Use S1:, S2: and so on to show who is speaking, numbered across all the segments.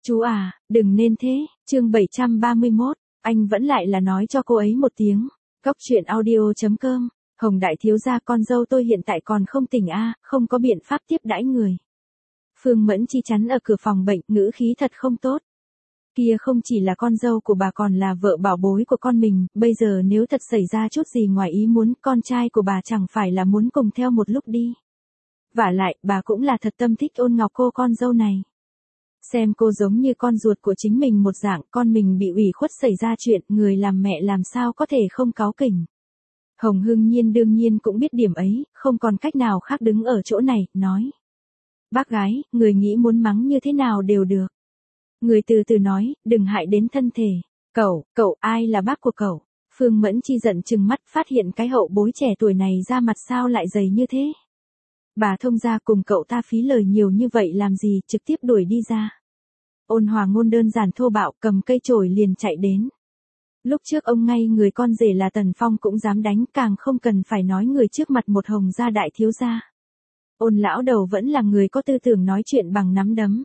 S1: Chú à, đừng nên thế, chương 731, anh vẫn lại là nói cho cô ấy một tiếng. Góc truyện audio.com, Hồng đại thiếu gia con dâu tôi hiện tại còn không tỉnh không có biện pháp tiếp đãi người. Phương Mẫn Chi chắn ở cửa phòng bệnh, ngữ khí thật không tốt. Kia không chỉ là con dâu của bà còn là vợ bảo bối của con mình, bây giờ nếu thật xảy ra chút gì ngoài ý muốn, con trai của bà chẳng phải là muốn cùng theo một lúc đi. Vả lại, bà cũng là thật tâm thích Ôn Ngọc cô con dâu này. Xem cô giống như con ruột của chính mình một dạng, con mình bị ủy khuất xảy ra chuyện, người làm mẹ làm sao có thể không cáu kỉnh. Hồng Hưng Nhiên đương nhiên cũng biết điểm ấy, không còn cách nào khác đứng ở chỗ này, nói. Bác gái, người nghĩ muốn mắng như thế nào đều được. Người từ từ nói, đừng hại đến thân thể. Cậu, ai là bác của cậu? Phương Mẫn Chi giận chừng mắt, phát hiện cái hậu bối trẻ tuổi này ra mặt sao lại dày như thế. Bà thông gia cùng cậu ta phí lời nhiều như vậy làm gì, trực tiếp đuổi đi ra. Ôn Hòa Ngôn đơn giản thô bạo, cầm cây chổi liền chạy đến. Lúc trước ông ngay người con rể là Tần Phong cũng dám đánh, càng không cần phải nói người trước mặt một Hồng gia đại thiếu gia. Ôn lão đầu vẫn là người có tư tưởng nói chuyện bằng nắm đấm.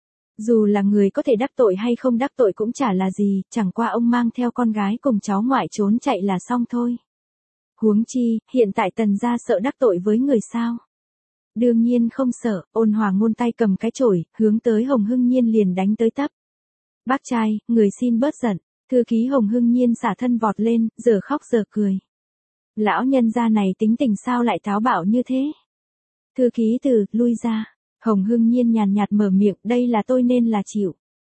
S1: Dù là người có thể đắc tội hay không đắc tội cũng chả là gì, chẳng qua ông mang theo con gái cùng cháu ngoại trốn chạy là xong thôi. Huống chi, hiện tại Tần gia sợ đắc tội với người sao? Đương nhiên không sợ, Ôn Hòa Ngôn tay cầm cái chổi, hướng tới Hồng Hưng Nhiên liền đánh tới tấp. Bác trai, người xin bớt giận. Thư ký Hồng Hưng Nhiên xả thân vọt lên, giờ khóc giờ cười. Lão nhân gia này tính tình sao lại táo bạo như thế? Thư ký từ, lui ra. Hồng Hưng Nhiên nhàn nhạt mở miệng, đây là tôi nên là chịu.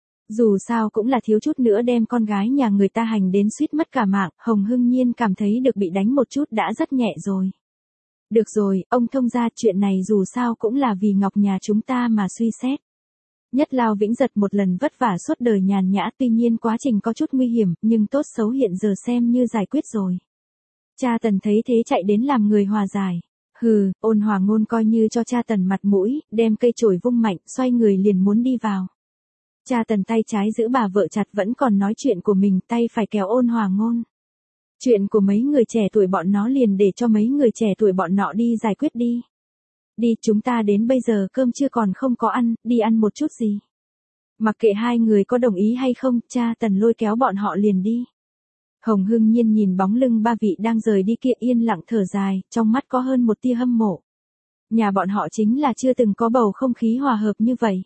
S1: Dù sao cũng là thiếu chút nữa đem con gái nhà người ta hành đến suýt mất cả mạng, Hồng Hưng Nhiên cảm thấy được bị đánh một chút đã rất nhẹ rồi. Được rồi, ông thông gia, chuyện này dù sao cũng là vì Ngọc nhà chúng ta mà suy xét. Nhất Lao Vĩnh Giật một lần vất vả suốt đời nhàn nhã, tuy nhiên quá trình có chút nguy hiểm, nhưng tốt xấu hiện giờ xem như giải quyết rồi. Cha Tần thấy thế chạy đến làm người hòa giải. Hừ, Ôn Hòa Ngôn coi như cho cha Tần mặt mũi, đem cây chổi vung mạnh, xoay người liền muốn đi vào. Cha Tần tay trái giữ bà vợ chặt vẫn còn nói chuyện của mình, tay phải kéo Ôn Hòa Ngôn. Chuyện của mấy người trẻ tuổi bọn nó liền để cho mấy người trẻ tuổi bọn nọ đi giải quyết đi. Đi, chúng ta đến bây giờ cơm chưa còn không có ăn, đi ăn một chút gì. Mặc kệ hai người có đồng ý hay không, cha Tần lôi kéo bọn họ liền đi. Hồng Hưng Nhiên nhìn bóng lưng ba vị đang rời đi kia yên lặng thở dài, trong mắt có hơn một tia hâm mộ. Nhà bọn họ chính là chưa từng có bầu không khí hòa hợp như vậy.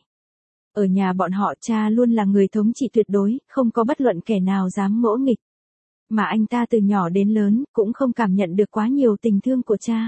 S1: Ở nhà bọn họ cha luôn là người thống trị tuyệt đối, không có bất luận kẻ nào dám ngỗ nghịch. Mà anh ta từ nhỏ đến lớn, cũng không cảm nhận được quá nhiều tình thương của cha.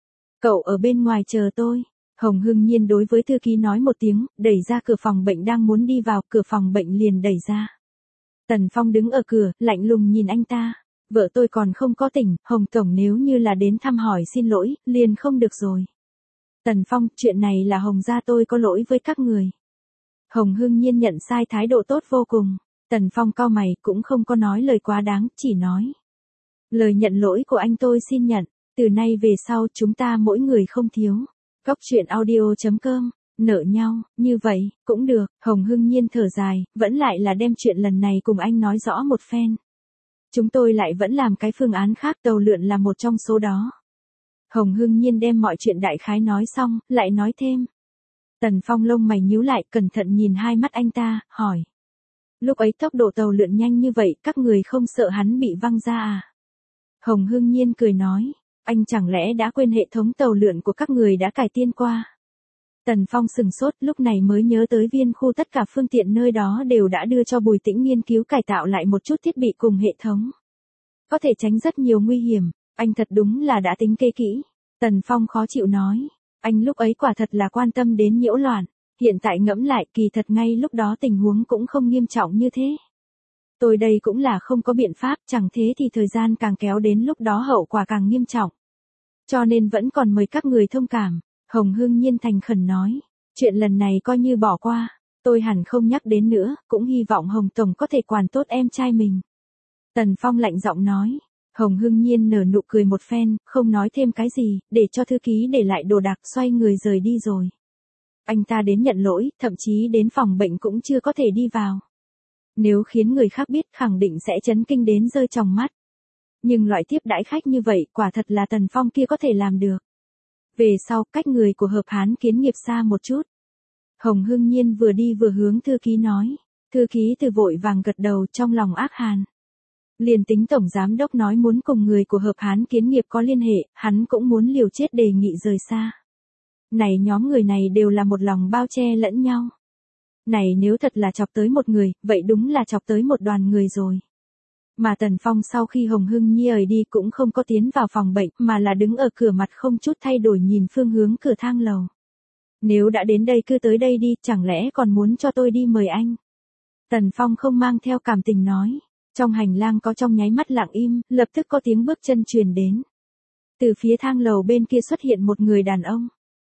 S1: Cậu ở bên ngoài chờ tôi. Hồng Hưng Nhiên đối với thư ký nói một tiếng, đẩy ra cửa phòng bệnh đang muốn đi vào, cửa phòng bệnh liền đẩy ra. Tần Phong đứng ở cửa, lạnh lùng nhìn anh ta. Vợ tôi còn không có tỉnh, Hồng Tổng nếu như là đến thăm hỏi xin lỗi, liền không được rồi. Tần Phong, chuyện này là Hồng gia tôi có lỗi với các người. Hồng Hưng Nhiên nhận sai thái độ tốt vô cùng. Tần Phong cau mày cũng không có nói lời quá đáng, chỉ nói. Lời nhận lỗi của anh tôi xin nhận, từ nay về sau chúng ta mỗi người không thiếu. Góc truyện audio.com, nợ nhau, như vậy, cũng được, Hồng Hưng Nhiên thở dài, vẫn lại là đem chuyện lần này cùng anh nói rõ một phen. Chúng tôi lại vẫn làm cái phương án khác, tàu lượn là một trong số đó. Hồng Hưng Nhiên đem mọi chuyện đại khái nói xong, lại nói thêm. Tần Phong lông mày nhíu lại, cẩn thận nhìn hai mắt anh ta, hỏi. Lúc ấy tốc độ tàu lượn nhanh như vậy, các người không sợ hắn bị văng ra à? Hồng Hưng Nhiên cười nói, anh chẳng lẽ đã quên hệ thống tàu lượn của các người đã cải tiến qua? Tần Phong sừng sốt, lúc này mới nhớ tới Viên Khu tất cả phương tiện nơi đó đều đã đưa cho Bùi Tĩnh nghiên cứu cải tạo lại một chút thiết bị cùng hệ thống. Có thể tránh rất nhiều nguy hiểm, anh thật đúng là đã tính kê kỹ. Tần Phong khó chịu nói, anh lúc ấy quả thật là quan tâm đến nhiễu loạn. Hiện tại ngẫm lại, kỳ thật ngay lúc đó tình huống cũng không nghiêm trọng như thế. Tôi đây cũng là không có biện pháp, chẳng thế thì thời gian càng kéo đến lúc đó hậu quả càng nghiêm trọng. Cho nên vẫn còn mời các người thông cảm. Hồng Hưng Nhiên thành khẩn nói, chuyện lần này coi như bỏ qua, tôi hẳn không nhắc đến nữa, cũng hy vọng Hồng Tổng có thể quản tốt em trai mình. Tần Phong lạnh giọng nói, Hồng Hưng Nhiên nở nụ cười một phen, không nói thêm cái gì, để cho thư ký để lại đồ đạc xoay người rời đi rồi. Anh ta đến nhận lỗi, thậm chí đến phòng bệnh cũng chưa có thể đi vào. Nếu khiến người khác biết khẳng định sẽ chấn kinh đến rơi tròng mắt. Nhưng loại tiếp đãi khách như vậy quả thật là Tần Phong kia có thể làm được. Về sau, cách người của Hợp Hán Kiến Nghiệp xa một chút. Hồng Hưng Nhiên vừa đi vừa hướng thư ký nói. Thư ký Từ vội vàng gật đầu trong lòng ác hàn. Liền tính tổng giám đốc nói muốn cùng người của Hợp Hán Kiến Nghiệp có liên hệ, hắn cũng muốn liều chết đề nghị rời xa. Này nhóm người này đều là một lòng bao che lẫn nhau. Này nếu thật là chọc tới một người, vậy đúng là chọc tới một đoàn người rồi. Mà Tần Phong sau khi Hồng Hưng Nhi ời đi cũng không có tiến vào phòng bệnh mà là đứng ở cửa mặt không chút thay đổi nhìn phương hướng cửa thang lầu. Nếu đã đến đây cứ tới đây đi, chẳng lẽ còn muốn cho tôi đi mời anh? Tần Phong không mang theo cảm tình nói. Trong hành lang có trong nháy mắt lặng im, lập tức có tiếng bước chân truyền đến. Từ phía thang lầu bên kia xuất hiện một người đàn ông.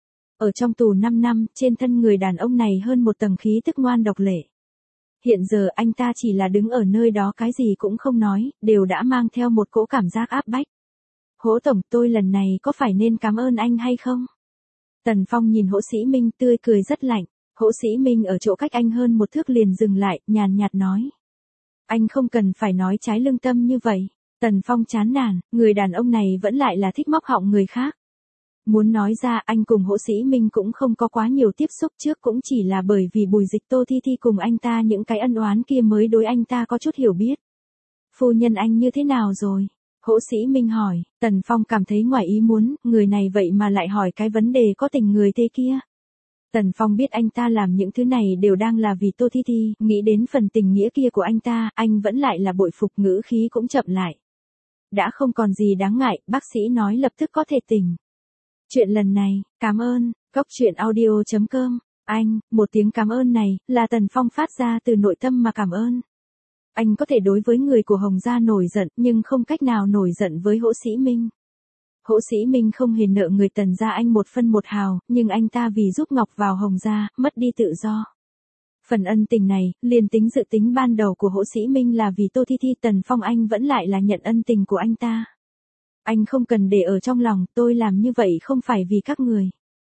S1: Ở trong tù 5 năm, trên thân người đàn ông này hơn một tầng khí tức ngoan độc lệ. Hiện giờ anh ta chỉ là đứng ở nơi đó cái gì cũng không nói, đều đã mang theo một cỗ cảm giác áp bách. Hỗ tổng, tôi lần này có phải nên cảm ơn anh hay không? Tần Phong nhìn Hỗ Sĩ Minh tươi cười rất lạnh. Hỗ Sĩ Minh ở chỗ cách anh hơn một thước liền dừng lại, nhàn nhạt nói. Anh không cần phải nói trái lương tâm như vậy. Tần Phong chán nản, người đàn ông này vẫn lại là thích móc họng người khác. Muốn nói ra anh cùng Hỗ Sĩ Minh cũng không có quá nhiều tiếp xúc trước, cũng chỉ là bởi vì Bùi Dịch Tô Thi Thi cùng anh ta những cái ân oán kia mới đối anh ta có chút hiểu biết. Phu nhân anh như thế nào rồi? Hỗ Sĩ Minh hỏi. Tần Phong cảm thấy ngoài ý muốn, người này vậy mà lại hỏi cái vấn đề có tình người thế kia. Tần Phong biết anh ta làm những thứ này đều đang là vì Tô Thi Thi, nghĩ đến phần tình nghĩa kia của anh ta, anh vẫn lại là bội phục, ngữ khí cũng chậm lại. Đã không còn gì đáng ngại, bác sĩ nói lập tức có thể tỉnh. Chuyện lần này, cảm ơn, goctruyện.audio.com, anh, một tiếng cảm ơn này, là Tần Phong phát ra từ nội tâm mà cảm ơn. Anh có thể đối với người của Hồng gia nổi giận, nhưng không cách nào nổi giận với Hỗ Sĩ Minh. Hỗ Sĩ Minh không hề nợ người Tần gia anh một phân một hào, nhưng anh ta vì giúp Ngọc vào Hồng gia, mất đi tự do. Phần ân tình này, liền tính dự tính ban đầu của Hỗ Sĩ Minh là vì Tô Thi Thi, Tần Phong anh vẫn lại là nhận ân tình của anh ta. Anh không cần để ở trong lòng, tôi làm như vậy không phải vì các người.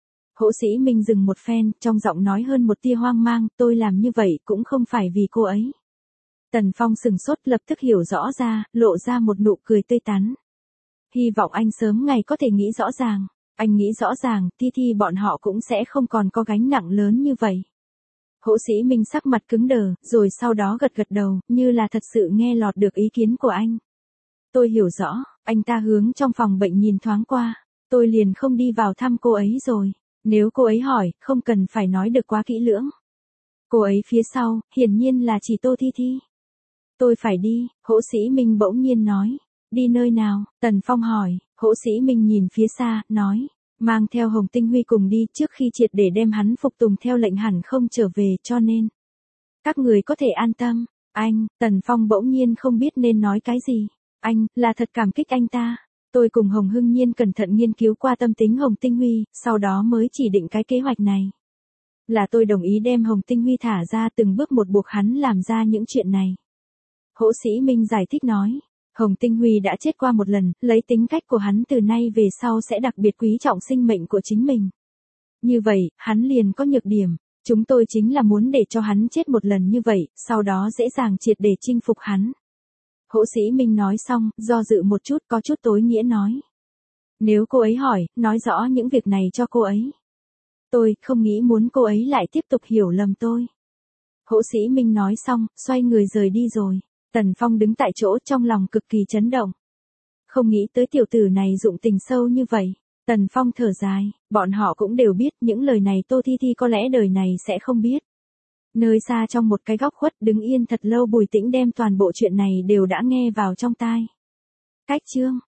S1: Hỗ Sĩ Minh dừng một phen, trong giọng nói hơn một tia hoang mang, tôi làm như vậy cũng không phải vì cô ấy. Tần Phong sừng sốt lập tức hiểu rõ ra, lộ ra một nụ cười tươi tắn. Hy vọng anh sớm ngày có thể nghĩ rõ ràng. Anh nghĩ rõ ràng, Thi Thi bọn họ cũng sẽ không còn có gánh nặng lớn như vậy. Hỗ Sĩ Minh sắc mặt cứng đờ, rồi sau đó gật gật đầu, như là thật sự nghe lọt được ý kiến của anh. Tôi hiểu rõ, anh ta hướng trong phòng bệnh nhìn thoáng qua. Tôi liền không đi vào thăm cô ấy rồi. Nếu cô ấy hỏi, không cần phải nói được quá kỹ lưỡng. Cô ấy phía sau, hiển nhiên là chỉ Tô Thi Thi. Tôi phải đi, Hỗ Sĩ Minh bỗng nhiên nói. Đi nơi nào? Tần Phong hỏi. Hỗ Sĩ Minh nhìn phía xa, nói. Mang theo Hồng Tinh Huy cùng đi, trước khi triệt để đem hắn phục tùng theo lệnh hẳn không trở về, cho nên. Các người có thể an tâm. Anh, Tần Phong bỗng nhiên không biết nên nói cái gì. Anh, là thật cảm kích anh ta. Tôi cùng Hồng Hưng Nhiên cẩn thận nghiên cứu qua tâm tính Hồng Tinh Huy, sau đó mới chỉ định cái kế hoạch này. Là tôi đồng ý đem Hồng Tinh Huy thả ra, từng bước một buộc hắn làm ra những chuyện này. Hỗ Sĩ Minh giải thích nói. Hồng Tinh Huy đã chết qua một lần, lấy tính cách của hắn từ nay về sau sẽ đặc biệt quý trọng sinh mệnh của chính mình. Như vậy, hắn liền có nhược điểm. Chúng tôi chính là muốn để cho hắn chết một lần như vậy, sau đó dễ dàng triệt để chinh phục hắn. Hỗ Sĩ Minh nói xong, do dự một chút, có chút tối nghĩa nói. Nếu cô ấy hỏi, nói rõ những việc này cho cô ấy. Tôi không nghĩ muốn cô ấy lại tiếp tục hiểu lầm tôi. Hỗ Sĩ Minh nói xong, xoay người rời đi rồi. Tần Phong đứng tại chỗ trong lòng cực kỳ chấn động. Không nghĩ tới tiểu tử này dụng tình sâu như vậy. Tần Phong thở dài, bọn họ cũng đều biết những lời này Tô Thi Thi có lẽ đời này sẽ không biết. Nơi xa trong một cái góc khuất đứng yên thật lâu Bùi Tĩnh đem toàn bộ chuyện này đều đã nghe vào trong tai. Cách chương